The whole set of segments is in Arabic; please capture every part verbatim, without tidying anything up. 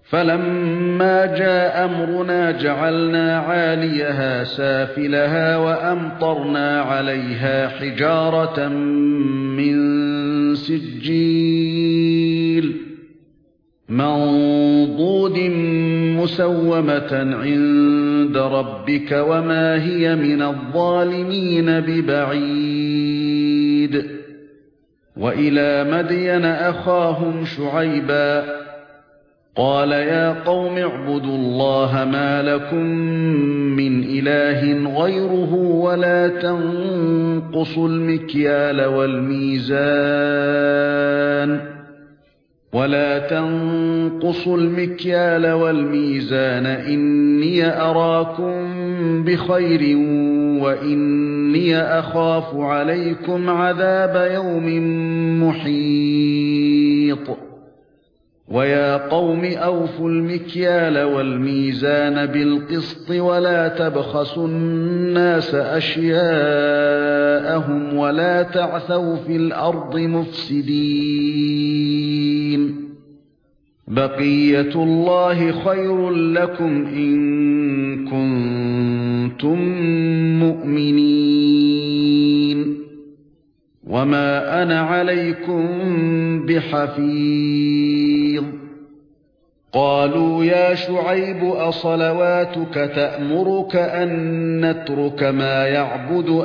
فَلَمَّا جَاءَ أَمْرُنَا جَعَلْنَا عَالِيَهَا سَافِلَهَا وَأَمْطَرْنَا عَلَيْهَا حِجَارَةً مِّن سِجِّيلٍ مَّنضُودٍ مُّسَوَّمَةً عِندَ رَبِّكَ وَمَا هِيَ مِنَ الظَّالِمِينَ بِبَعِيدٍ. وَإِلَى مَدْيَنَ أَخَاهُمْ شُعَيْبًا قَالَ يَا قَوْمِ اعْبُدُوا اللَّهَ مَا لَكُمْ مِنْ إِلَٰهٍ غَيْرُهُ وَلَا تَنقُصُوا الْمِكْيَالَ وَالْمِيزَانَ وَلَا تَنقُصُوا الْمِكْيَالَ وَالْمِيزَانَ إِنِّي أَرَاكُمْ بِخَيْرٍ وَإِنِّي أَخَافُ عَلَيْكُمْ عَذَابَ يَوْمٍ مُحِيطٍ. وَيَا قَوْمِ أَوْفُوا الْمِكْيَالَ وَالْمِيزَانَ بِالْقِسْطِ وَلَا تَبْخَسُوا النَّاسَ أَشْيَاءَهُمْ وَلَا تَعْثَوْا فِي الْأَرْضِ مُفْسِدِينَ. بَقِيَّةُ اللَّهِ خَيْرٌ لَّكُمْ إِن كُنتُم مُّؤْمِنِينَ وَمَا أَنَا عَلَيْكُمْ بِحَفِيظٍ. قَالُوا يَا شُعَيْبُ أَصَلَوَاتُكَ تَأْمُرُكَ أَن نَّتْرُكَ مَا يَعْبُدُ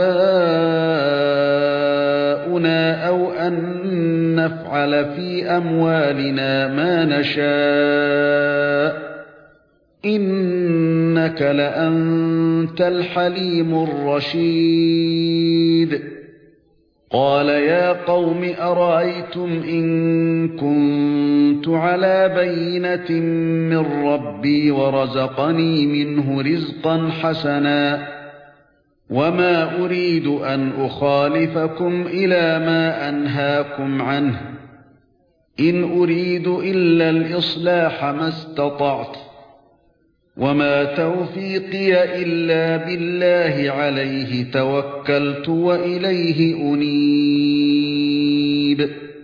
آبَاؤُنَا أَوْ أَن نَّفْعَلَ فِي أَمْوَالِنَا مَا نَشَاءُ إِنَّكَ لَأَنتَ الْحَلِيمُ الرَّشِيدُ. قَالَ يَا قَوْمِ أَرَأَيْتُمْ إِن كُنتُ عَلَى بَيِّنَةٍ مِّن رَّبِّي وَرَزَقَنِي مِنْهُ رِزْقًا حَسَنًا وَمَا أُرِيدُ أَنْ أُخَالِفَكُمْ إِلَى مَا أَنْهَاكُمْ عَنْهُ إِنْ أُرِيدُ إِلَّا الْإِصْلَاحَ مَا اسْتَطَعْتُ وَمَا تَوْفِيقِي إِلَّا بِاللَّهِ عَلَيْهِ تَوَكَّلْتُ وَإِلَيْهِ أُنِيبُ.